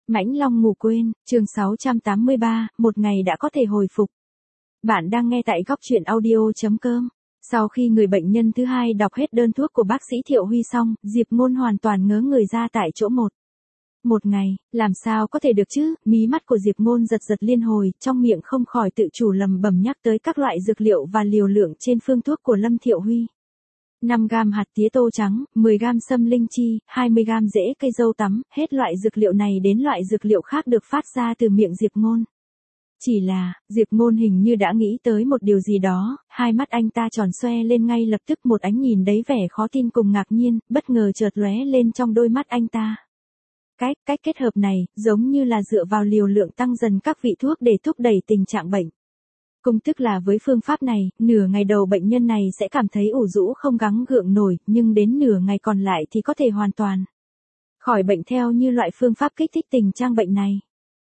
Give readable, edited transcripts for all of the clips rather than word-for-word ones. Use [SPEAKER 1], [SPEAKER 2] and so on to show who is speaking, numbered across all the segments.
[SPEAKER 1] Mãnh Long ngủ quên, chương 683, một ngày đã có thể hồi phục. Bạn đang nghe tại góc truyện audio.com. Sau khi người bệnh nhân thứ hai đọc hết đơn thuốc của bác sĩ Thiệu Huy xong, Diệp Ngôn hoàn toàn ngớ người ra tại chỗ một. Một ngày, làm sao có thể được chứ? Mí mắt của Diệp Ngôn giật giật liên hồi, trong miệng không khỏi tự chủ lẩm bẩm nhắc tới các loại dược liệu và liều lượng trên phương thuốc của Lâm Thiệu Huy. 5 gam hạt tía tô trắng, 10 gam sâm linh chi, 20 gam rễ cây dâu tắm, hết loại dược liệu này đến loại dược liệu khác được phát ra từ miệng Diệp Ngôn. Chỉ là, Diệp Ngôn hình như đã nghĩ tới một điều gì đó, hai mắt anh ta tròn xoe lên ngay lập tức, một ánh nhìn đấy vẻ khó tin cùng ngạc nhiên, bất ngờ chợt lóe lên trong đôi mắt anh ta. Cách kết hợp này, giống như là dựa vào liều lượng tăng dần các vị thuốc để thúc đẩy tình trạng bệnh. Cũng tức là với phương pháp này, nửa ngày đầu bệnh nhân này sẽ cảm thấy ủ rũ không gắng gượng nổi, nhưng đến nửa ngày còn lại thì có thể hoàn toàn khỏi bệnh theo như loại phương pháp kích thích tình trạng bệnh này.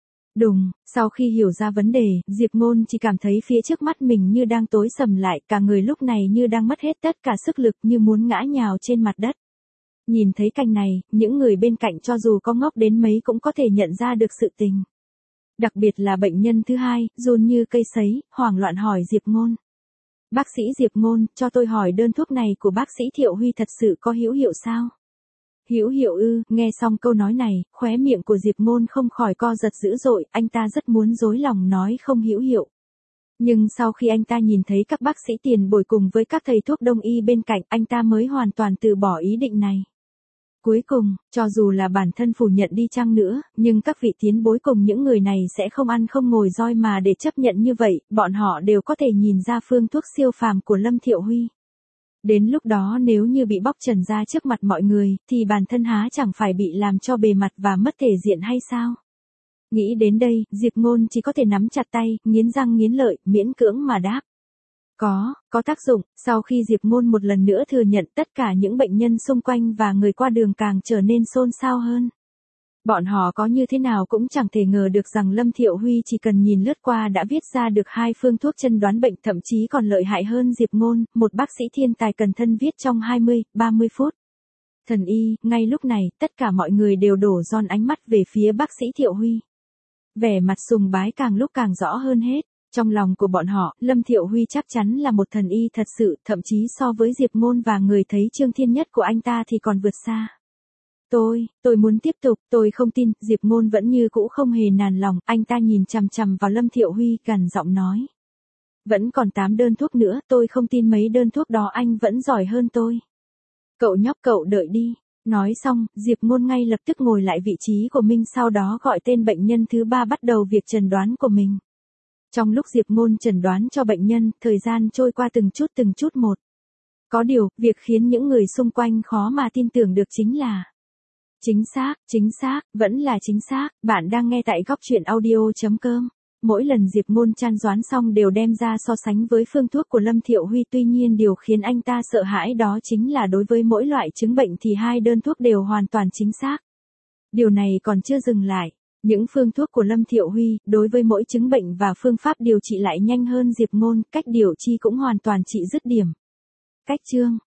[SPEAKER 1] Đùng, sau khi hiểu ra vấn đề, Diệp Ngôn chỉ cảm thấy phía trước mắt mình như đang tối sầm lại, cả người lúc này như đang mất hết tất cả sức lực, như muốn ngã nhào trên mặt đất. Nhìn thấy cảnh này, những người bên cạnh cho dù có ngốc đến mấy cũng có thể nhận ra được sự tình. Đặc biệt là bệnh nhân thứ hai, run như cây sấy, hoảng loạn hỏi Diệp Ngôn. Bác sĩ Diệp Ngôn, cho tôi hỏi đơn thuốc này của bác sĩ Thiệu Huy thật sự có hữu hiệu sao? Hữu hiệu ư? Nghe xong câu nói này, khóe miệng của Diệp Ngôn không khỏi co giật dữ dội, anh ta rất muốn dối lòng nói không hữu hiệu. Nhưng sau khi anh ta nhìn thấy các bác sĩ tiền bối cùng với các thầy thuốc đông y bên cạnh, anh ta mới hoàn toàn từ bỏ ý định này. Cuối cùng, cho dù là bản thân phủ nhận đi chăng nữa, nhưng các vị tiến bối cùng những người này sẽ không ăn không ngồi roi mà để chấp nhận như vậy, bọn họ đều có thể nhìn ra phương thuốc siêu phàm của Lâm Thiệu Huy. Đến lúc đó nếu như bị bóc trần ra trước mặt mọi người, thì bản thân há chẳng phải bị làm cho bề mặt và mất thể diện hay sao? Nghĩ đến đây, Diệp Ngôn chỉ có thể nắm chặt tay, nghiến răng nghiến lợi, miễn cưỡng mà đáp. Có tác dụng. Sau khi Diệp Ngôn một lần nữa thừa nhận, tất cả những bệnh nhân xung quanh và người qua đường càng trở nên xôn xao hơn. Bọn họ có như thế nào cũng chẳng thể ngờ được rằng Lâm Thiệu Huy chỉ cần nhìn lướt qua đã viết ra được 2 phương thuốc chẩn đoán bệnh, thậm chí còn lợi hại hơn Diệp Ngôn, một bác sĩ thiên tài cần thân viết trong 20-30 phút. Thần y, ngay lúc này, tất cả mọi người đều đổ dồn ánh mắt về phía bác sĩ Thiệu Huy. Vẻ mặt sùng bái càng lúc càng rõ hơn hết. Trong lòng của bọn họ, Lâm Thiệu Huy chắc chắn là một thần y thật sự, thậm chí so với Diệp Ngôn và người thấy Trương Thiên Nhất của anh ta thì còn vượt xa. Tôi muốn tiếp tục, tôi không tin. Diệp Ngôn vẫn như cũ không hề nản lòng, anh ta nhìn chằm chằm vào Lâm Thiệu Huy, gằn giọng nói. Vẫn còn 8 đơn thuốc nữa, tôi không tin mấy đơn thuốc đó anh vẫn giỏi hơn tôi. Cậu nhóc, cậu đợi đi. Nói xong, Diệp Ngôn ngay lập tức ngồi lại vị trí của mình, sau đó gọi tên bệnh nhân thứ 3 bắt đầu việc chẩn đoán của mình. Trong lúc Diệp Ngôn chẩn đoán cho bệnh nhân, thời gian trôi qua từng chút một. Có điều, việc khiến những người xung quanh khó mà tin tưởng được chính là chính xác, vẫn là chính xác. Bạn đang nghe tại góc truyện audio.com. Mỗi lần Diệp Ngôn chẩn đoán xong đều đem ra so sánh với phương thuốc của Lâm Thiệu Huy, tuy nhiên điều khiến anh ta sợ hãi đó chính là đối với mỗi loại chứng bệnh thì 2 đơn thuốc đều hoàn toàn chính xác. Điều này còn chưa dừng lại. Những phương thuốc của Lâm Thiệu Huy, đối với mỗi chứng bệnh và phương pháp điều trị lại nhanh hơn Diệp Ngôn, cách điều trị cũng hoàn toàn trị dứt điểm. Cách chương,